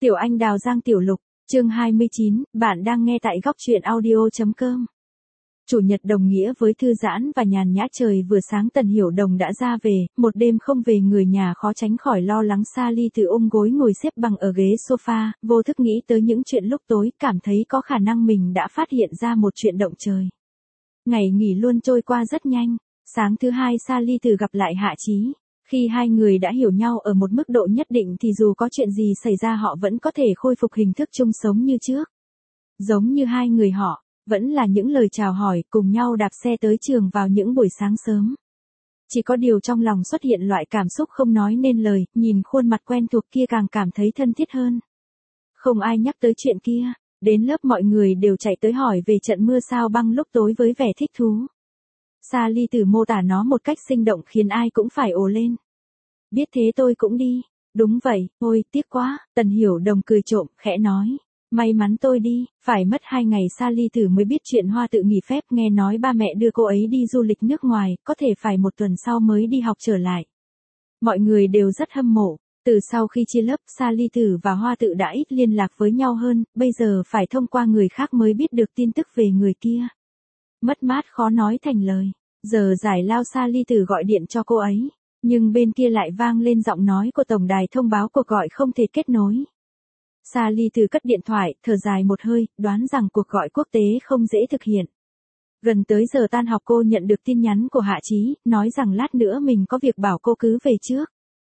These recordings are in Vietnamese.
Tiểu Anh Đào Giang Tiểu Lục, chương 29, bạn đang nghe tại góc truyện audio.com. Chủ nhật đồng nghĩa với thư giãn và nhàn nhã, trời vừa sáng Tần Hiểu Đồng đã ra về, một đêm không về người nhà khó tránh khỏi lo lắng. Sally từ ôm gối ngồi xếp bằng ở ghế sofa, vô thức nghĩ tới những chuyện lúc tối, cảm thấy có khả năng mình đã phát hiện ra một chuyện động trời. Ngày nghỉ luôn trôi qua rất nhanh, sáng thứ hai Sally từ gặp lại Hạ Chí. Khi hai người đã hiểu nhau ở một mức độ nhất định thì dù có chuyện gì xảy ra họ vẫn có thể khôi phục hình thức chung sống như trước. Giống như hai người họ, vẫn là những lời chào hỏi, cùng nhau đạp xe tới trường vào những buổi sáng sớm. Chỉ có điều trong lòng xuất hiện loại cảm xúc không nói nên lời, nhìn khuôn mặt quen thuộc kia càng cảm thấy thân thiết hơn. Không ai nhắc tới chuyện kia, đến lớp mọi người đều chạy tới hỏi về trận mưa sao băng lúc tối với vẻ thích thú. Sally từ mô tả nó một cách sinh động khiến ai cũng phải ồ lên. Biết thế tôi cũng đi. Đúng vậy, ôi, tiếc quá, Tần Hiểu Đồng cười trộm, khẽ nói. May mắn tôi đi, phải mất 2 ngày Sally từ mới biết chuyện Hoa tự nghỉ phép, nghe nói ba mẹ đưa cô ấy đi du lịch nước ngoài, có thể phải 1 tuần sau mới đi học trở lại. Mọi người đều rất hâm mộ. Từ sau khi chia lớp, Sally Tử và Hoa tự đã ít liên lạc với nhau hơn, bây giờ phải thông qua người khác mới biết được tin tức về người kia. Mất mát khó nói thành lời. Giờ giải lao Sally Tử gọi điện cho cô ấy, nhưng bên kia lại vang lên giọng nói của tổng đài thông báo cuộc gọi không thể kết nối. Sally Tử cất điện thoại, thở dài một hơi, đoán rằng cuộc gọi quốc tế không dễ thực hiện. Gần tới giờ tan học cô nhận được tin nhắn của Hạ Chí, nói rằng lát nữa mình có việc bảo cô cứ về trước.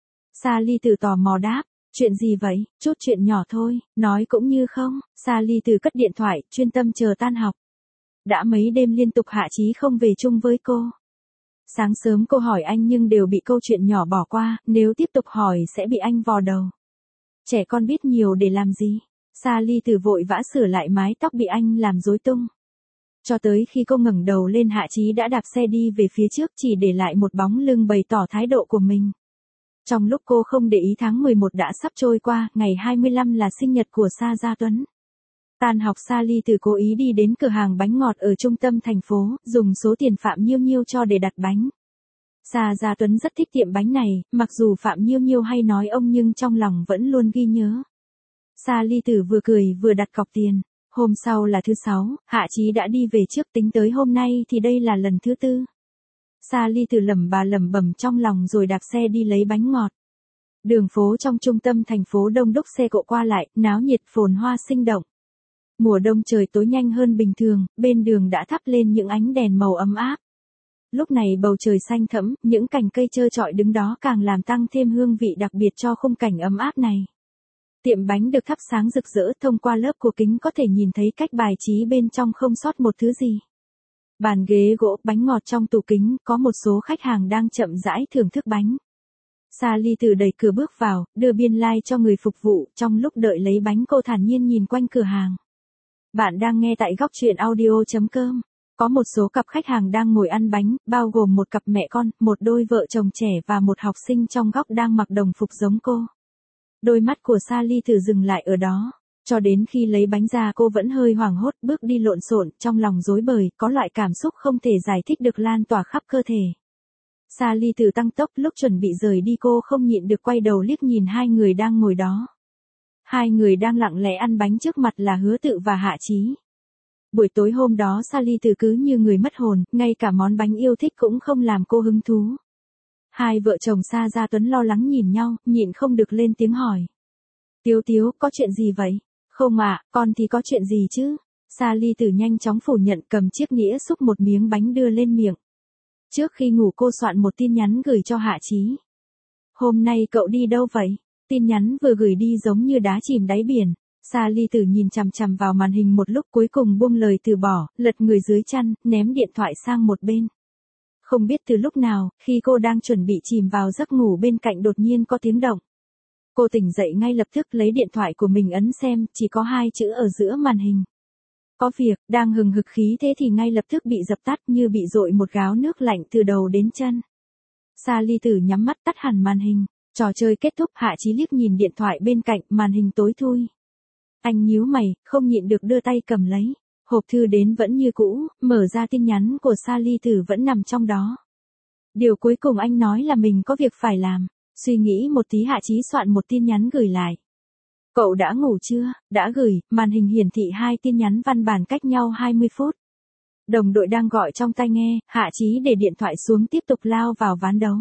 Sally Tử tò mò đáp, chuyện gì vậy, chút chuyện nhỏ thôi, nói cũng như không. Sally Tử cất điện thoại, chuyên tâm chờ tan học. Đã mấy đêm liên tục Hạ Chí không về chung với cô. Sáng sớm cô hỏi anh nhưng đều bị câu chuyện nhỏ bỏ qua, nếu tiếp tục hỏi sẽ bị anh vò đầu. Trẻ con biết nhiều để làm gì? Sally Tử vội vã sửa lại mái tóc bị anh làm rối tung. Cho tới khi cô ngẩng đầu lên Hạ Chí đã đạp xe đi về phía trước, chỉ để lại một bóng lưng bày tỏ thái độ của mình. Trong lúc cô không để ý tháng 11 đã sắp trôi qua, ngày 25 là sinh nhật của Sa Gia Tuấn. Tan học Sally Tử cố ý đi đến cửa hàng bánh ngọt ở trung tâm thành phố, dùng số tiền Phạm Nhiêu Nhiêu cho để đặt bánh. Sa Gia Tuấn rất thích tiệm bánh này, mặc dù Phạm Nhiêu Nhiêu hay nói ông nhưng trong lòng vẫn luôn ghi nhớ. Sally Tử vừa cười vừa đặt cọc tiền. Hôm sau là thứ 6, Hạ Chí đã đi về trước, tính tới hôm nay thì đây là lần thứ 4. Sally Tử lẩm bẩm trong lòng rồi đạp xe đi lấy bánh ngọt. Đường phố trong trung tâm thành phố đông đúc xe cộ qua lại, náo nhiệt phồn hoa sinh động. Mùa đông trời tối nhanh hơn bình thường, bên đường đã thắp lên những ánh đèn màu ấm áp. Lúc này bầu trời xanh thẫm, những cành cây trơ trọi đứng đó càng làm tăng thêm hương vị đặc biệt cho khung cảnh ấm áp này. Tiệm bánh được thắp sáng rực rỡ, thông qua lớp của kính có thể nhìn thấy cách bài trí bên trong không sót một thứ gì. Bàn ghế gỗ, bánh ngọt trong tủ kính, có một số khách hàng đang chậm rãi thưởng thức bánh. Sally Tử đẩy cửa bước vào, đưa biên lai cho người phục vụ, trong lúc đợi lấy bánh cô thản nhiên nhìn quanh cửa hàng. Bạn đang nghe tại góc truyện audio.com. Có một số cặp khách hàng đang ngồi ăn bánh, bao gồm một cặp mẹ con, một đôi vợ chồng trẻ và một học sinh trong góc đang mặc đồng phục giống cô. Đôi mắt của Sally Tử dừng lại ở đó. Cho đến khi lấy bánh ra cô vẫn hơi hoảng hốt, bước đi lộn xộn, trong lòng rối bời, có loại cảm xúc không thể giải thích được lan tỏa khắp cơ thể. Sally Tử tăng tốc, lúc chuẩn bị rời đi cô không nhịn được quay đầu liếc nhìn hai người đang ngồi đó. Hai người đang lặng lẽ ăn bánh trước mặt là Hứa Tự và Hạ Chí. Buổi tối hôm đó Sally Tử cứ như người mất hồn, ngay cả món bánh yêu thích cũng không làm cô hứng thú. Hai vợ chồng Sa Gia Tuấn lo lắng nhìn nhau, nhịn không được lên tiếng hỏi. Tiếu, có chuyện gì vậy? Không ạ, con thì có chuyện gì chứ? Sally Tử nhanh chóng phủ nhận, cầm chiếc nĩa xúc một miếng bánh đưa lên miệng. Trước khi ngủ cô soạn một tin nhắn gửi cho Hạ Chí. Hôm nay cậu đi đâu vậy? Tin nhắn vừa gửi đi giống như đá chìm đáy biển. Sally Tử nhìn chằm chằm vào màn hình một lúc cuối cùng buông lời từ bỏ, lật người dưới chăn, ném điện thoại sang một bên. Không biết từ lúc nào, khi cô đang chuẩn bị chìm vào giấc ngủ bên cạnh đột nhiên có tiếng động. Cô tỉnh dậy ngay lập tức lấy điện thoại của mình ấn xem, chỉ có 2 chữ ở giữa màn hình. Có việc, đang hừng hực khí thế thì ngay lập tức bị dập tắt như bị dội một gáo nước lạnh từ đầu đến chân. Sally Tử nhắm mắt tắt hẳn màn hình. Trò chơi kết thúc, Hạ Chí liếc nhìn điện thoại bên cạnh, màn hình tối thui. Anh nhíu mày, không nhịn được đưa tay cầm lấy. Hộp thư đến vẫn như cũ, mở ra tin nhắn của Sally Tử vẫn nằm trong đó. Điều cuối cùng anh nói là mình có việc phải làm. Suy nghĩ một tí Hạ Chí soạn một tin nhắn gửi lại. Cậu đã ngủ chưa? Đã gửi, màn hình hiển thị hai tin nhắn văn bản cách nhau 20 phút. Đồng đội đang gọi trong tai nghe, Hạ Chí để điện thoại xuống tiếp tục lao vào ván đấu.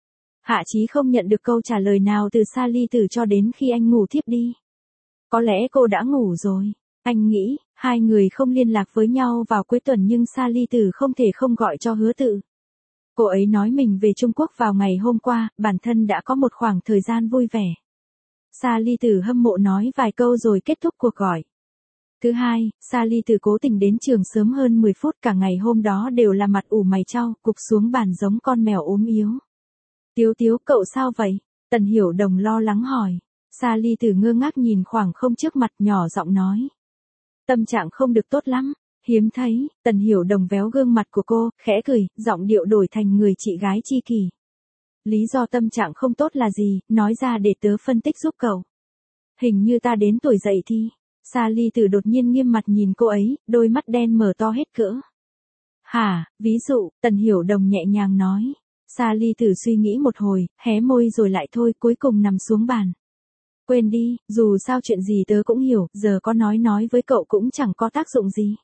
Hạ Chí không nhận được câu trả lời nào từ Sa Ly Tử cho đến khi anh ngủ thiếp đi. Có lẽ cô đã ngủ rồi. Anh nghĩ, hai người không liên lạc với nhau vào cuối tuần nhưng Sa Ly Tử không thể không gọi cho Hứa Tự. Cô ấy nói mình về Trung Quốc vào ngày hôm qua, bản thân đã có một khoảng thời gian vui vẻ. Sa Ly Tử hâm mộ nói vài câu rồi kết thúc cuộc gọi. Thứ hai, Sa Ly Tử cố tình đến trường sớm hơn 10 phút, cả ngày hôm đó đều là mặt ủ mày chau, cụp xuống bàn giống con mèo ốm yếu. Tiếu Tiếu, cậu sao vậy? Tần Hiểu Đồng lo lắng hỏi. Sa Ly Tử ngơ ngác nhìn khoảng không trước mặt, nhỏ giọng nói. Tâm trạng không được tốt lắm. Hiếm thấy. Tần Hiểu Đồng véo gương mặt của cô, khẽ cười, giọng điệu đổi thành người chị gái chi kỷ. Lý do tâm trạng không tốt là gì, nói ra để tớ phân tích giúp cậu. Hình như ta đến tuổi dậy thì. Sa Ly Tử đột nhiên nghiêm mặt nhìn cô ấy, đôi mắt đen mở to hết cỡ. Hả, ví dụ, Tần Hiểu Đồng nhẹ nhàng nói. Sa Ly Tử suy nghĩ một hồi, hé môi rồi lại thôi, cuối cùng nằm xuống bàn. Quên đi, dù sao chuyện gì tớ cũng hiểu, giờ có nói với cậu cũng chẳng có tác dụng gì.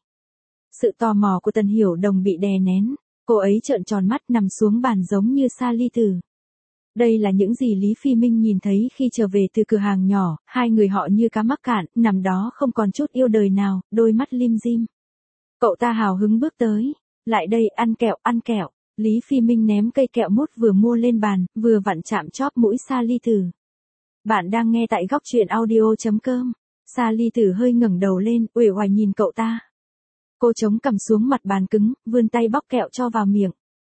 Sự tò mò của Tần Hiểu Đồng bị đè nén, cô ấy trợn tròn mắt nằm xuống bàn giống như Sa Ly Tử. Đây là những gì Lý Phi Minh nhìn thấy khi trở về từ cửa hàng nhỏ, hai người họ như cá mắc cạn, nằm đó không còn chút yêu đời nào, đôi mắt lim dim. Cậu ta hào hứng bước tới, lại đây ăn kẹo, ăn kẹo. Lý Phi Minh ném cây kẹo mút vừa mua lên bàn, vừa vặn chạm chóp mũi Sa Ly Tử. Bạn đang nghe tại góc truyện audio.com. Sa Ly Tử hơi ngẩng đầu lên, uể oải nhìn cậu ta. Cô chống cằm xuống mặt bàn cứng, vươn tay bóc kẹo cho vào miệng.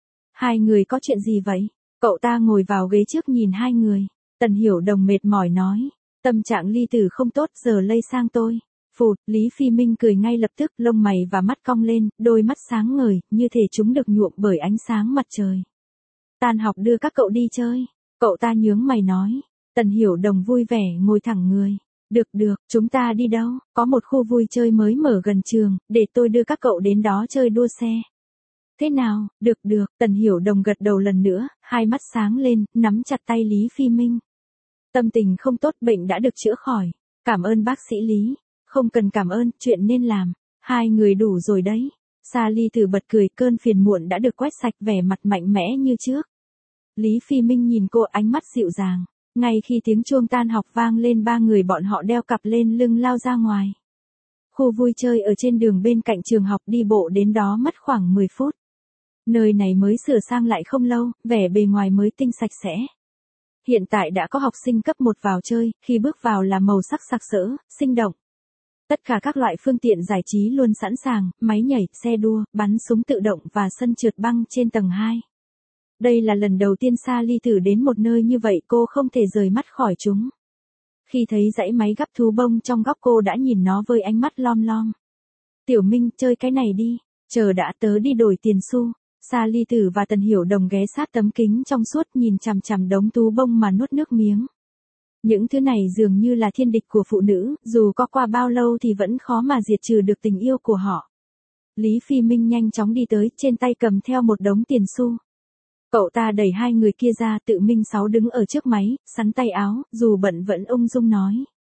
Hai người có chuyện gì vậy? Cậu ta ngồi vào ghế trước nhìn hai người. Tần Hiểu Đồng mệt mỏi nói. Tâm trạng Ly Tử không tốt, giờ lây sang tôi. Phụt, Lý Phi Minh cười ngay lập tức, lông mày và mắt cong lên, đôi mắt sáng ngời, như thể chúng được nhuộm bởi ánh sáng mặt trời. Tan học đưa các cậu đi chơi. Cậu ta nhướng mày nói. Tần Hiểu Đồng vui vẻ ngồi thẳng người. Được, chúng ta đi đâu? Có một khu vui chơi mới mở gần trường, để tôi đưa các cậu đến đó chơi đua xe. Thế nào, được, Tần Hiểu Đồng gật đầu lần nữa, hai mắt sáng lên, nắm chặt tay Lý Phi Minh. Tâm tình không tốt, bệnh đã được chữa khỏi. Cảm ơn bác sĩ Lý. Không cần cảm ơn, chuyện nên làm. Hai người đủ rồi đấy. Sa Ly Tử bật cười, cơn phiền muộn đã được quét sạch, vẻ mặt mạnh mẽ như trước. Lý Phi Minh nhìn cô, ánh mắt dịu dàng. Ngay khi tiếng chuông tan học vang lên, ba người bọn họ đeo cặp lên lưng lao ra ngoài. Khu vui chơi ở trên đường bên cạnh trường học, đi bộ đến đó mất khoảng 10 phút. Nơi này mới sửa sang lại không lâu, vẻ bề ngoài mới tinh sạch sẽ. Hiện tại đã có học sinh cấp 1 vào chơi, khi bước vào là màu sắc sặc sỡ, sinh động. Tất cả các loại phương tiện giải trí luôn sẵn sàng, máy nhảy, xe đua, bắn súng tự động và sân trượt băng trên tầng 2. Đây là lần đầu tiên Sa Ly Tử đến một nơi như vậy, cô không thể rời mắt khỏi chúng. Khi thấy dãy máy gắp thú bông trong góc, cô đã nhìn nó với ánh mắt lom lom. Tiểu Minh, chơi cái này đi. Chờ đã, tớ đi đổi tiền xu. Sa Ly Tử và Tần Hiểu Đồng ghé sát tấm kính trong suốt, nhìn chằm chằm đống thú bông mà nuốt nước miếng. Những thứ này dường như là thiên địch của phụ nữ, dù có qua bao lâu thì vẫn khó mà diệt trừ được tình yêu của họ. Lý Phi Minh nhanh chóng đi tới, trên tay cầm theo một đống tiền xu. Cậu ta đẩy hai người kia ra, tự Minh Sáu đứng ở trước máy, sắn tay áo, dù bận vẫn ung dung nói.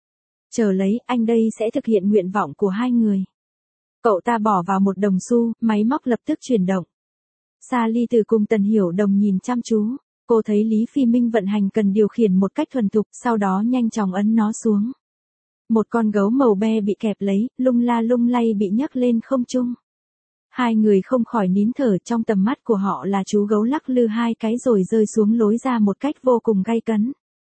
Chờ lấy, anh đây sẽ thực hiện nguyện vọng của hai người. Cậu ta bỏ vào một đồng xu, máy móc lập tức chuyển động. Sa Ly Tử cùng Tần Hiểu Đồng nhìn chăm chú. Cô thấy Lý Phi Minh vận hành cần điều khiển một cách thuần thục, sau đó nhanh chóng ấn nó xuống. Một con gấu màu be bị kẹp lấy, lung la lung lay bị nhấc lên không trung. Hai người không khỏi nín thở, trong tầm mắt của họ là chú gấu lắc lư hai cái rồi rơi xuống lối ra một cách vô cùng gay cấn.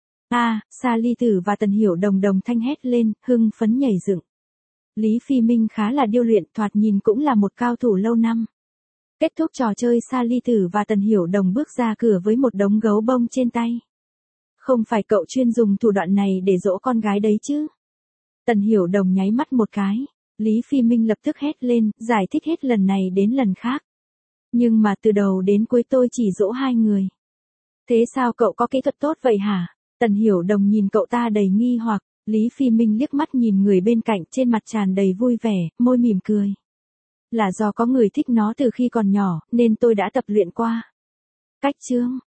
Sa Ly Tử và Tần Hiểu Đồng đồng thanh hét lên, hưng phấn nhảy dựng. Lý Phi Minh khá là điêu luyện, thoạt nhìn cũng là một cao thủ lâu năm. Kết thúc trò chơi, Sa Ly Tử và Tần Hiểu Đồng bước ra cửa với một đống gấu bông trên tay. Không phải cậu chuyên dùng thủ đoạn này để dỗ con gái đấy chứ? Tần Hiểu Đồng nháy mắt một cái. Lý Phi Minh lập tức hét lên, giải thích hết lần này đến lần khác. Nhưng mà từ đầu đến cuối tôi chỉ dỗ hai người. Thế sao cậu có kỹ thuật tốt vậy hả? Tần Hiểu Đồng nhìn cậu ta đầy nghi hoặc. Lý Phi Minh liếc mắt nhìn người bên cạnh, trên mặt tràn đầy vui vẻ, môi mỉm cười. Là do có người thích nó từ khi còn nhỏ, nên tôi đã tập luyện qua. Cách chương